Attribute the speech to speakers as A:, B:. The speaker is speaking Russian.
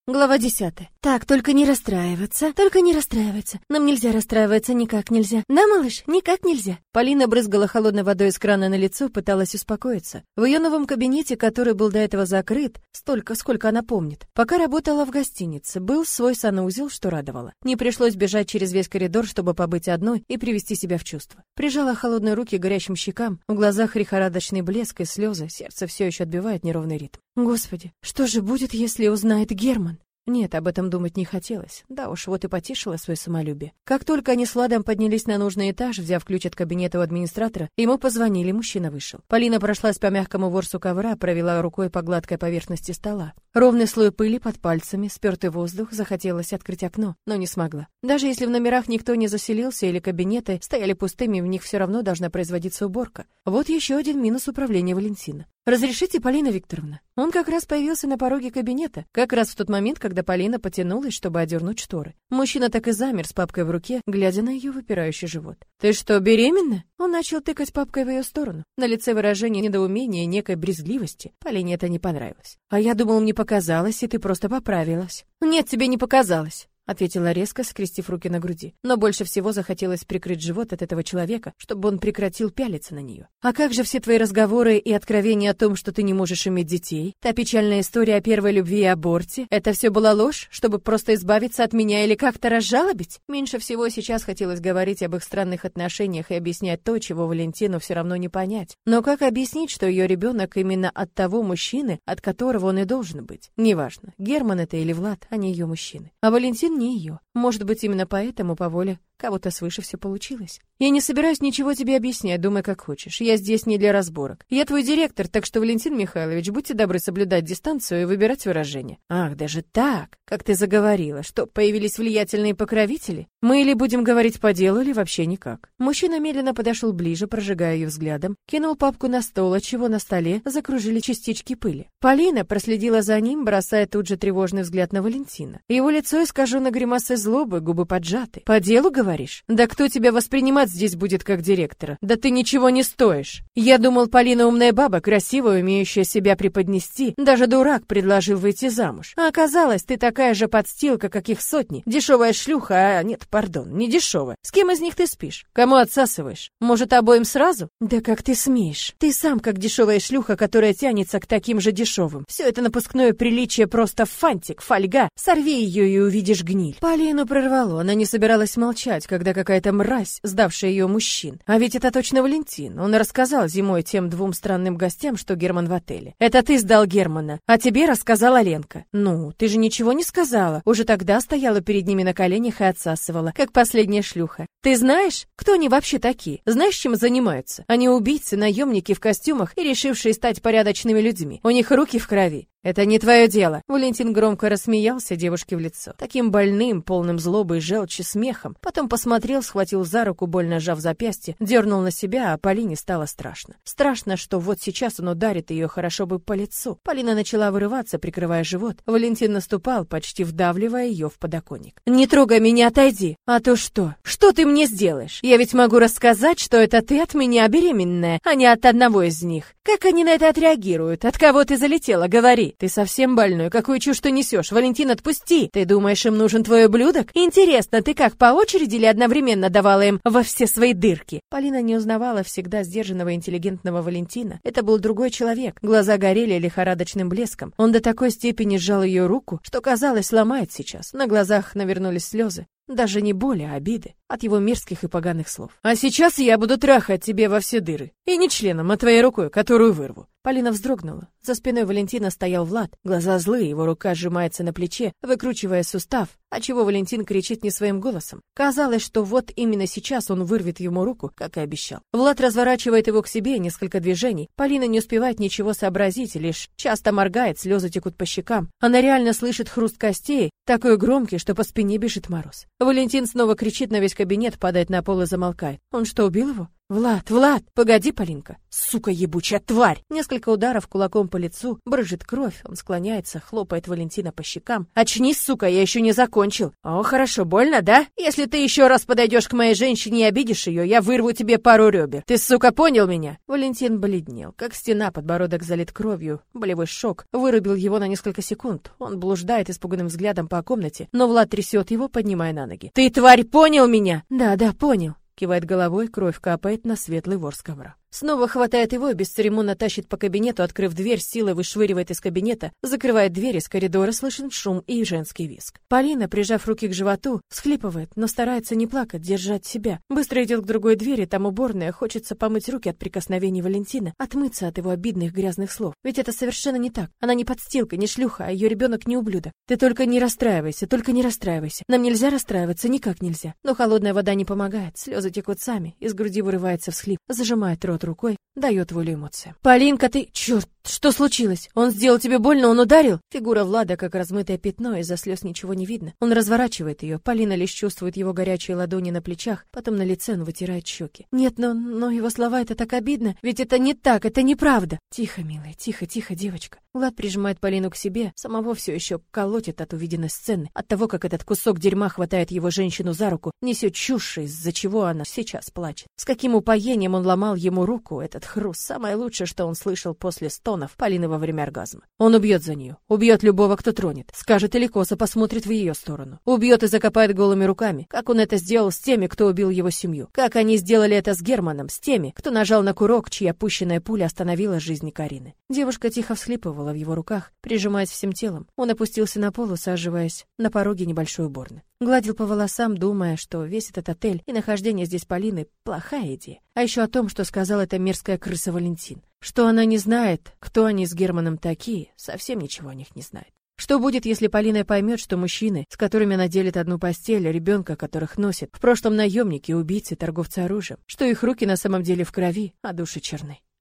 A: Глава 10. Так, только не расстраиваться. Нам нельзя расстраиваться, никак нельзя. Да, малыш, никак нельзя. Полина брызгала холодной водой из крана на лицо, пыталась успокоиться. В ее новом кабинете, который был до этого закрыт, столько, сколько она помнит. Пока работала в гостинице, был свой санузел, что радовало. Не пришлось бежать через весь коридор, чтобы побыть одной и привести себя в чувство. Прижала холодные руки к горящим щекам, в глазах лихорадочный блеск и слезы, сердце все еще отбивает неровный ритм. Господи, что же будет, если узнает Герман? Нет, об этом думать не хотелось. Да уж, вот и потешила свое самолюбие. Как только они с Владом поднялись на нужный этаж, взяв ключ от кабинета у администратора, ему позвонили, мужчина вышел. Полина прошлась по мягкому ворсу ковра, провела рукой по гладкой поверхности стола. Ровный слой пыли под пальцами, спертый воздух, захотелось открыть окно, но не смогла. Даже если в номерах никто не заселился или кабинеты стояли пустыми, в них все равно должна производиться уборка. Вот еще один минус управления Валентина. «Разрешите, Полина Викторовна?» Он как раз появился на пороге кабинета, как раз в тот момент, когда Полина потянулась, чтобы одернуть шторы. Мужчина так и замер с папкой в руке, глядя на ее выпирающий живот. «Ты что, беременна?» Он начал тыкать папкой в ее сторону. На лице выражение недоумения и некой брезгливости. Полине это не понравилось. «А я думал, мне показалось, и ты просто поправилась». «Нет, тебе не показалось», — ответила резко, скрестив руки на груди. Но больше всего захотелось прикрыть живот от этого человека, чтобы он прекратил пялиться на нее. «А как же все твои разговоры и откровения о том, что ты не можешь иметь детей? Та печальная история о первой любви и аборте? Это все была ложь, чтобы просто избавиться от меня или как-то разжалобить?» Меньше всего сейчас хотелось говорить об их странных отношениях и объяснять то, чего Валентину все равно не понять. Но как объяснить, что ее ребенок именно от того мужчины, от которого он и должен быть? Неважно, Герман это или Влад, они ее мужчины. А Валентин не ее. Может быть, именно поэтому по воле кого-то свыше все получилось. «Я не собираюсь ничего тебе объяснять, думай как хочешь. Я здесь не для разборок. Я твой директор, так что, Валентин Михайлович, будьте добры соблюдать дистанцию и выбирать выражения». «Ах, даже так, как ты заговорила. Что, появились влиятельные покровители? Мы или будем говорить по делу, или вообще никак». Мужчина медленно подошел ближе, прожигая ее взглядом, кинул папку на стол, отчего на столе закружили частички пыли. Полина проследила за ним, бросая тут же тревожный взгляд на Валентина. Его лицо искажено гримасой злобы, губы поджаты. «По делу, говоришь? Да кто тебя воспринимать здесь будет как директора? Да ты ничего не стоишь. Я думал, Полина умная баба, красивая, умеющая себя преподнести. Даже дурак предложил выйти замуж. А оказалось, ты такая же подстилка, как их сотни. Дешевая шлюха, а нет, пардон, не дешевая. С кем из них ты спишь? Кому отсасываешь? Может, обоим сразу? Да как ты смеешь? Ты сам как дешевая шлюха, которая тянется к таким же дешевым. Все это напускное приличие просто фантик, фольга. Сорви ее и увидишь гниль». Полину прорвало, она не собиралась молчать, когда какая-то мразь, сдавшая ее мужчин. А ведь это точно Валентин. Он рассказал зимой тем двум странным гостям, что Герман в отеле. «Это ты сдал Германа, а тебе рассказала Ленка». «Ну, ты же ничего не сказала. Уже тогда стояла перед ними на коленях и отсасывала, как последняя шлюха. Ты знаешь, кто они вообще такие? Знаешь, чем занимаются? Они убийцы, наемники в костюмах и решившие стать порядочными людьми. У них руки в крови. «Это не твое дело!» Валентин громко рассмеялся девушке в лицо. Таким больным, полным злобы и желчи смехом. Потом посмотрел, схватил за руку, больно сжав запястье, дернул на себя, а Полине стало страшно. Страшно, что вот сейчас он ударит ее хорошо бы по лицу. Полина начала вырываться, прикрывая живот. Валентин наступал, почти вдавливая ее в подоконник. «Не трогай меня, отойди!» «А то что? Что ты мне сделаешь? Я ведь могу рассказать, что это ты от меня беременная, а не от одного из них. Как они на это отреагируют? От кого ты залетела? Говори!» «Ты совсем больной? Какую чушь ты несешь? Валентин, отпусти! Ты думаешь, им нужен твой ублюдок? Интересно, ты как, по очереди или одновременно давала им во все свои дырки?» Полина не узнавала всегда сдержанного интеллигентного Валентина. Это был другой человек. Глаза горели лихорадочным блеском. Он до такой степени сжал ее руку, что, казалось, сломает сейчас. На глазах навернулись слезы. Даже не боли, а обиды от его мерзких и поганых слов. «А сейчас я буду трахать тебе во все дыры. И не членом, а твоей рукой, которую вырву». Полина вздрогнула. За спиной Валентина стоял Влад. Глаза злые, его рука сжимается на плече, выкручивая сустав, отчего Валентин кричит не своим голосом. Казалось, что вот именно сейчас он вырвет ему руку, как и обещал. Влад разворачивает его к себе, несколько движений. Полина не успевает ничего сообразить, лишь часто моргает, слезы текут по щекам. Она реально слышит хруст костей, такой громкий, что по спине бежит мороз. Валентин снова кричит на весь кабинет, падает на пол и замолкает. Он что, убил его? Влад, погоди, Полинка. Сука ебучая тварь! Несколько ударов кулаком по лицу, брызжет кровь, он склоняется, хлопает Валентина по щекам. Очнись, сука, я еще не закончил. О, хорошо, больно, да? Если ты еще раз подойдешь к моей женщине и обидишь ее, я вырву тебе пару ребер. Ты, сука, понял меня? Валентин бледнел, как стена, подбородок залит кровью. Болевой шок вырубил его на несколько секунд. Он блуждает испуганным взглядом по комнате, но Влад трясет его, поднимая на ноги. Ты, тварь, понял меня? Да, понял. Кивает головой, кровь капает на светлый ворс ковра. Снова хватает его и бесцеремонно тащит по кабинету, открыв дверь, силой вышвыривает из кабинета, закрывает дверь, из коридора слышен шум и женский визг. Полина, прижав руки к животу, всхлипывает, но старается не плакать, держать себя. Быстро идет к другой двери, там уборная, хочется помыть руки от прикосновений Валентина, отмыться от его обидных грязных слов. Ведь это совершенно не так. Она не подстилка, не шлюха, а ее ребенок не ублюдок. Ты только не расстраивайся, только не расстраивайся. Нам нельзя расстраиваться, никак нельзя. Но холодная вода не помогает, слезы текут сами, из груди вырывается всхлип, зажимает рот рукой, дает волю эмоциям. Полинка, ты... Черт, что случилось? Он сделал тебе больно, он ударил? Фигура Влада как размытое пятно, из-за слез ничего не видно. Он разворачивает ее, Полина лишь чувствует его горячие ладони на плечах, потом на лице он вытирает щеки. Нет, но его слова, это так обидно, ведь это не так, это неправда. Тихо, милая, тихо, девочка. Влад прижимает Полину к себе, самого все еще колотит от увиденной сцены, от того, как этот кусок дерьма хватает его женщину за руку, несет чушь, из-за чего она сейчас плачет. С каким упоением он ломал ему руку, этот хруст, самое лучшее, что он слышал после стонов Полины во время оргазма. Он убьет за нее, убьет любого, кто тронет, скажет или косо посмотрит в ее сторону, убьет и закопает голыми руками, как он это сделал с теми, кто убил его семью, как они сделали это с Германом, с теми, кто нажал на курок, чья пущенная пуля остановила жизнь Карины. Девушка тихо всхлипывала в его руках, прижимаясь всем телом. Он опустился на пол, усаживаясь на пороге небольшой уборной. Гладил по волосам, думая, что весь этот отель и нахождение здесь Полины — плохая идея. А еще о том, что сказала эта мерзкая крыса Валентин. Что она не знает, кто они с Германом такие, совсем ничего о них не знает. Что будет, если Полина поймет, что мужчины, с которыми она делит одну постель, ребенка, которых носит, в прошлом наемники, убийцы, торговцы оружием, что их руки на самом деле в крови, а души черны?